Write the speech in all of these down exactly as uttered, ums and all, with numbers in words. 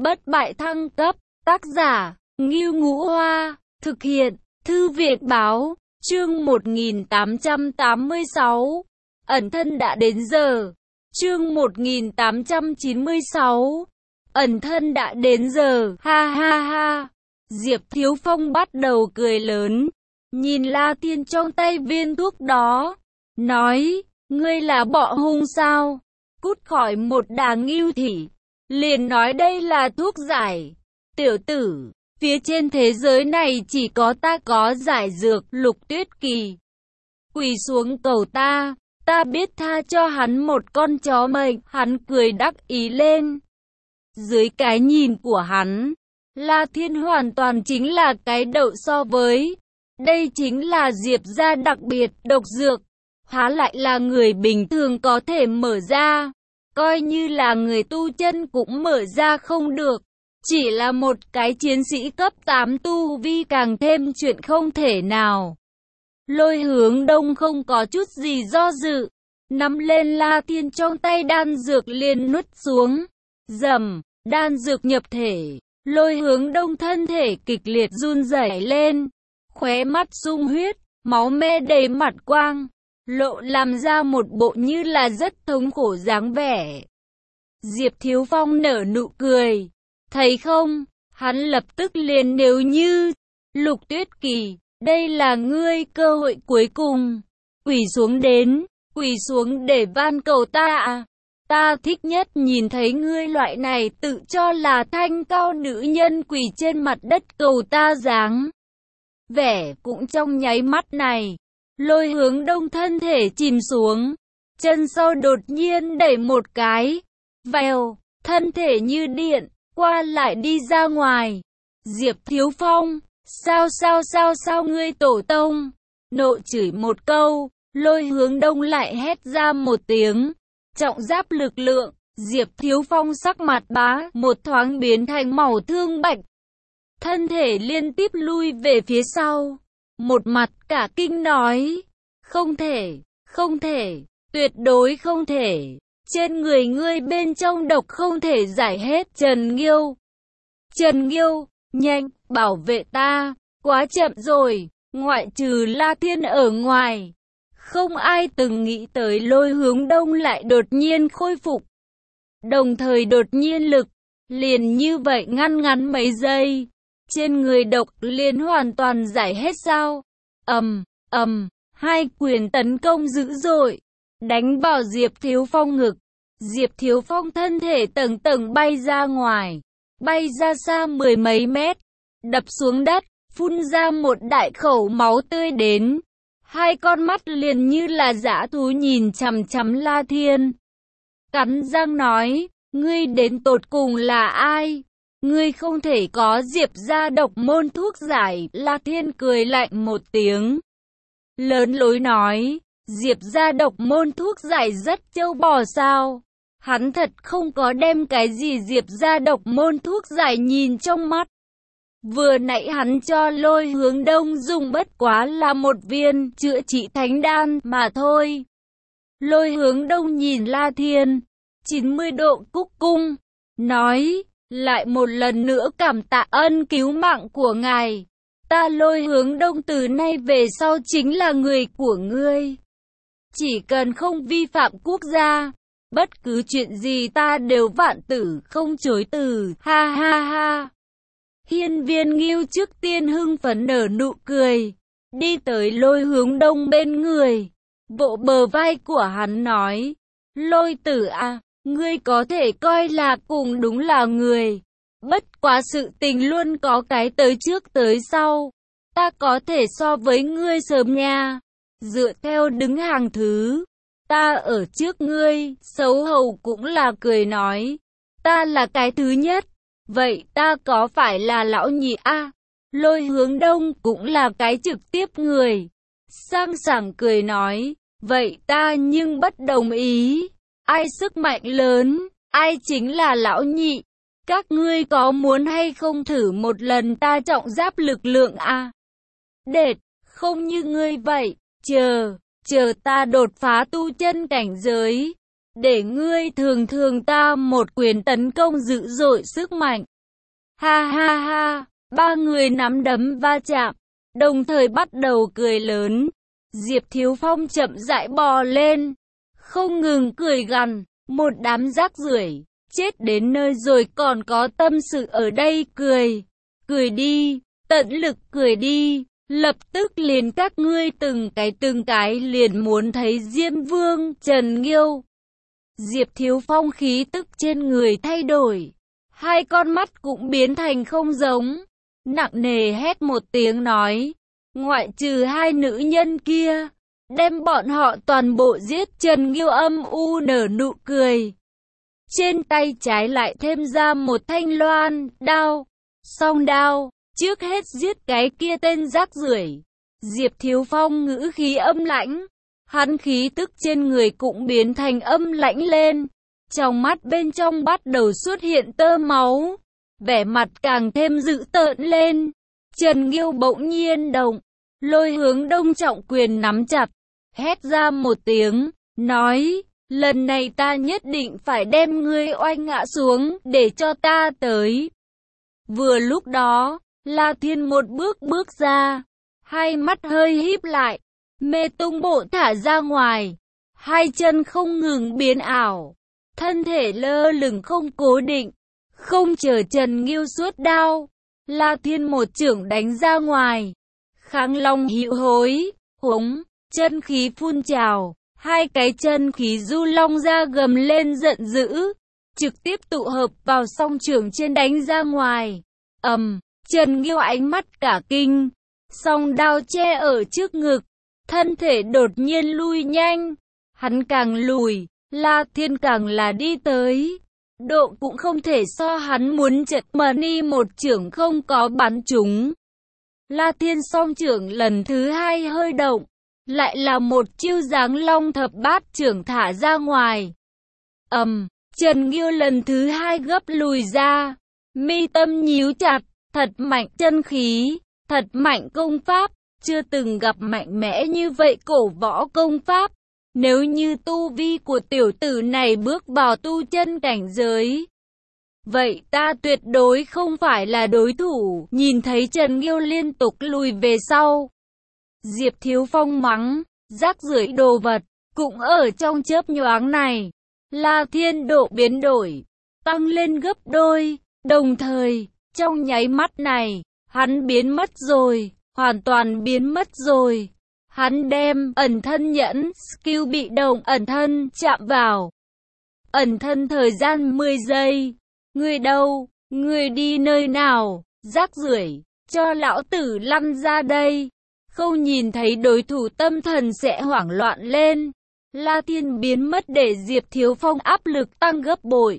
Bất bại thăng cấp, tác giả, Ngưu Ngũ Hoa, thực hiện, Thư viện báo, chương một nghìn tám trăm tám mươi sáu, ẩn thân đã đến giờ, chương một nghìn tám trăm chín mươi sáu, ẩn thân đã đến giờ, ha ha ha, Diệp Thiếu Phong bắt đầu cười lớn, nhìn La Thiên trong tay viên thuốc đó, nói, ngươi là bọ hung sao, cút khỏi một đà ngưu thị, liền nói đây là thuốc giải, tiểu tử. Phía trên thế giới này chỉ có ta có giải dược. Lục Tuyết Kỳ quỳ xuống cầu ta, ta biết tha cho hắn một con chó mệnh. Hắn cười đắc ý lên. Dưới cái nhìn của hắn, La Thiên hoàn toàn chính là cái đậu so với. Đây chính là Diệp gia đặc biệt độc dược, há lại là người bình thường có thể mở ra, coi như là người tu chân cũng mở ra không được. Chỉ là một cái chiến sĩ cấp tám tu vi càng thêm chuyện không thể nào. Lôi Hướng Đông không có chút gì do dự, nắm lên La Thiên trong tay đan dược liền nuốt xuống. Rầm, đan dược nhập thể, Lôi Hướng Đông thân thể kịch liệt run rẩy lên, khóe mắt sung huyết, máu me đầy mặt quang, lộ làm ra một bộ như là rất thống khổ dáng vẻ. Diệp Thiếu Phong nở nụ cười. Thấy không, hắn lập tức liền nếu như, Lục Tuyết Kỳ, đây là ngươi cơ hội cuối cùng, quỳ xuống đến, quỳ xuống để van cầu ta à, ta thích nhất nhìn thấy ngươi loại này tự cho là thanh cao nữ nhân quỳ trên mặt đất cầu ta dáng. Vẻ cũng trong nháy mắt này, Lôi Hướng Đông thân thể chìm xuống, chân sau đột nhiên đẩy một cái, vèo, thân thể như điện. Qua lại đi ra ngoài. Diệp Thiếu Phong, sao sao sao sao ngươi tổ tông, nộ chửi một câu, Lôi Hướng Đông lại hét ra một tiếng, trọng giáp lực lượng, Diệp Thiếu Phong sắc mặt bá, một thoáng biến thành màu thương bạch. Thân thể liên tiếp lui về phía sau, một mặt cả kinh nói, không thể, không thể, tuyệt đối không thể. Trên người ngươi bên trong độc không thể giải hết. Trần Nghiêu, Trần Nghiêu, nhanh, bảo vệ ta, quá chậm rồi, ngoại trừ La Thiên ở ngoài. Không ai từng nghĩ tới Lôi Hướng Đông lại đột nhiên khôi phục. Đồng thời đột nhiên lực, liền như vậy ngăn ngắn mấy giây. Trên người độc liền hoàn toàn giải hết sao. Ầm, ầm, hai quyền tấn công dữ dội, đánh vào Diệp Thiếu Phong ngực. Diệp Thiếu Phong thân thể tầng tầng bay ra ngoài, bay ra xa mười mấy mét, đập xuống đất, phun ra một đại khẩu máu tươi đến. Hai con mắt liền như là dã thú nhìn chằm chằm La Thiên. Cắn răng nói, ngươi đến tột cùng là ai? Ngươi không thể có Diệp gia độc môn thuốc giải. La Thiên cười lạnh một tiếng, lớn lối nói, Diệp gia độc môn thuốc giải rất trâu bò sao? Hắn thật không có đem cái gì Diệp gia độc môn thuốc giải nhìn trong mắt. Vừa nãy hắn cho Lôi Hướng Đông dùng bất quá là một viên chữa trị thánh đan mà thôi. Lôi Hướng Đông nhìn La Thiên, chín mươi độ cúc cung, nói, lại một lần nữa cảm tạ ân cứu mạng của ngài. Ta Lôi Hướng Đông từ nay về sau chính là người của ngươi. Chỉ cần không vi phạm quốc gia, bất cứ chuyện gì ta đều vạn tử không chối từ, ha ha ha. Hiên Viên Ngưu trước tiên hưng phấn nở nụ cười, đi tới Lôi Hướng Đông bên người, vỗ bờ vai của hắn nói, Lôi tử à, ngươi có thể coi là cùng đúng là người, bất quá sự tình luôn có cái tới trước tới sau, ta có thể so với ngươi sớm nha, dựa theo đứng hàng thứ. Ta ở trước ngươi, xấu hầu cũng là cười nói, ta là cái thứ nhất, vậy ta có phải là lão nhị a? À, Lôi Hướng Đông cũng là cái trực tiếp người, sang sảng cười nói, vậy ta nhưng bất đồng ý, ai sức mạnh lớn, ai chính là lão nhị, các ngươi có muốn hay không thử một lần ta trọng giáp lực lượng a? À? Đệt, không như ngươi vậy, chờ. Chờ ta đột phá tu chân cảnh giới, để ngươi thường thường ta một quyền tấn công dữ dội sức mạnh. Ha ha ha, ba người nắm đấm va chạm, đồng thời bắt đầu cười lớn. Diệp Thiếu Phong chậm rãi bò lên, không ngừng cười gằn, một đám rác rưởi, chết đến nơi rồi còn có tâm sự ở đây cười. Cười đi, tận lực cười đi, lập tức liền các ngươi từng cái từng cái liền muốn thấy Diêm Vương, Trần Nghiêu. Diệp Thiếu Phong khí tức trên người thay đổi, hai con mắt cũng biến thành không giống, nặng nề hét một tiếng nói, ngoại trừ hai nữ nhân kia, đem bọn họ toàn bộ giết. Trần Nghiêu âm u nở nụ cười, trên tay trái lại thêm ra một thanh loan đao, song đao, trước hết giết cái kia tên rác rưởi. Diệp Thiếu Phong ngữ khí âm lãnh, hắn khí tức trên người cũng biến thành âm lãnh lên, trong mắt bên trong bắt đầu xuất hiện tơ máu, vẻ mặt càng thêm dữ tợn lên. Trần Nghiêu bỗng nhiên động, lôi hướng Đông trọng quyền nắm chặt, hét ra một tiếng, nói, lần này ta nhất định phải đem ngươi oanh ngã xuống, để cho ta tới. Vừa lúc đó, La Thiên một bước bước ra, hai mắt hơi híp lại, mê tung bộ thả ra ngoài, hai chân không ngừng biến ảo, thân thể lơ lửng không cố định, không chờ Trần Nghiêu xuất đao, La Thiên một chưởng đánh ra ngoài, Kháng Long hữu hối, hống, chân khí phun trào, hai cái chân khí du long ra gầm lên giận dữ, trực tiếp tụ hợp vào song chưởng trên đánh ra ngoài. Ầm, Trần Nghiêu ánh mắt cả kinh, song đao che ở trước ngực, thân thể đột nhiên lui nhanh, hắn càng lùi, La Thiên càng là đi tới, độ cũng không thể so hắn muốn chật mà ni một chưởng không có bắn trúng. La Thiên song chưởng lần thứ hai hơi động, lại là một chiêu giáng long thập bát chưởng thả ra ngoài. Ầm, Trần Nghiêu lần thứ hai gấp lùi ra, mi tâm nhíu chặt, thật mạnh chân khí, thật mạnh công pháp, chưa từng gặp mạnh mẽ như vậy cổ võ công pháp. Nếu như tu vi của tiểu tử này bước vào tu chân cảnh giới, vậy ta tuyệt đối không phải là đối thủ. Nhìn thấy Trần Nghiêu liên tục lùi về sau, Diệp Thiếu Phong mắng, rác rưởi đồ vật. Cũng ở trong chớp nhoáng này, La Thiên độ biến đổi, tăng lên gấp đôi, đồng thời, trong nháy mắt này, hắn biến mất rồi, hoàn toàn biến mất rồi. Hắn đem ẩn thân nhẫn, skill bị động ẩn thân chạm vào. Ẩn thân thời gian mười giây. Người đâu? Người đi nơi nào? Rác rưởi, cho lão tử lăn ra đây. Không nhìn thấy đối thủ tâm thần sẽ hoảng loạn lên. La Thiên biến mất để Diệp Thiếu Phong áp lực tăng gấp bội.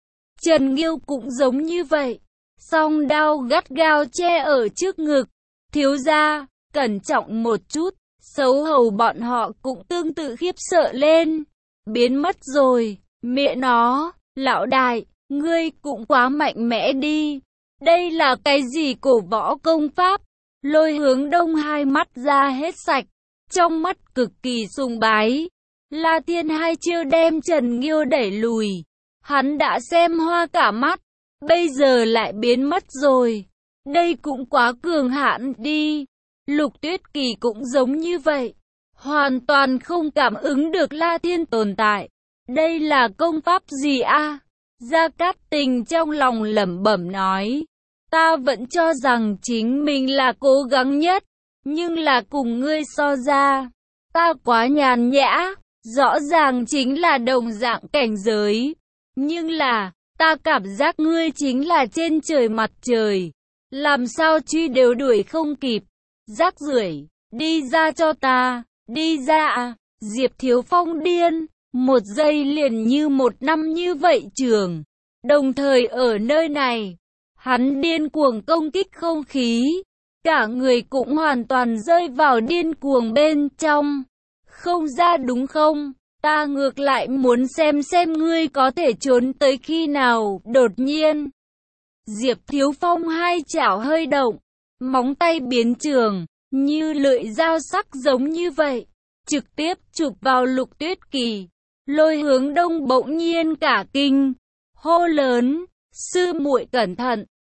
Trần Nghiêu cũng giống như vậy. Song đao gắt gao che ở trước ngực. Thiếu gia, cẩn trọng một chút. Xấu hầu bọn họ cũng tương tự khiếp sợ lên. Biến mất rồi, mẹ nó, lão đại, ngươi cũng quá mạnh mẽ đi. Đây là cái gì cổ võ công pháp? Lôi Hướng Đông hai mắt ra hết sạch, trong mắt cực kỳ sùng bái. La Thiên hai chiêu đem Trần Nghiêu đẩy lùi. Hắn đã xem hoa cả mắt, bây giờ lại biến mất rồi. Đây cũng quá cường hãn đi. Lục Tuyết Kỳ cũng giống như vậy, hoàn toàn không cảm ứng được La Thiên tồn tại. Đây là công pháp gì a? À? Gia Cát Tình trong lòng lẩm bẩm nói, ta vẫn cho rằng chính mình là cố gắng nhất, nhưng là cùng ngươi so ra, ta quá nhàn nhã, rõ ràng chính là đồng dạng cảnh giới, nhưng là, ta cảm giác ngươi chính là trên trời mặt trời, làm sao truy đều đuổi không kịp. Rác rưởi, đi ra cho ta, đi ra à. Diệp Thiếu Phong điên, một giây liền như một năm như vậy trường. Đồng thời ở nơi này, hắn điên cuồng công kích không khí, cả người cũng hoàn toàn rơi vào điên cuồng bên trong. Không ra đúng không? Ta ngược lại muốn xem xem ngươi có thể trốn tới khi nào. Đột nhiên, Diệp Thiếu Phong hai chảo hơi động, móng tay biến trường, như lưỡi dao sắc giống như vậy, trực tiếp chụp vào Lục Tuyết Kỳ. Lôi Hướng Đông bỗng nhiên cả kinh, hô lớn, sư muội cẩn thận,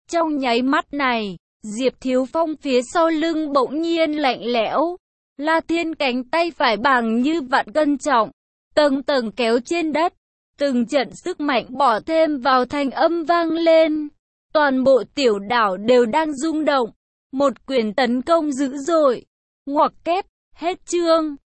Trong nháy mắt này, Diệp Thiếu Phong phía sau lưng bỗng nhiên lạnh lẽo. La Thiên cánh tay phải bằng như vạn cân trọng, tầng tầng kéo trên đất. Từng trận sức mạnh bỏ thêm vào thành âm vang lên. Toàn bộ tiểu đảo đều đang rung động. Một quyền tấn công dữ dội. Ngoặc kép, hết chương.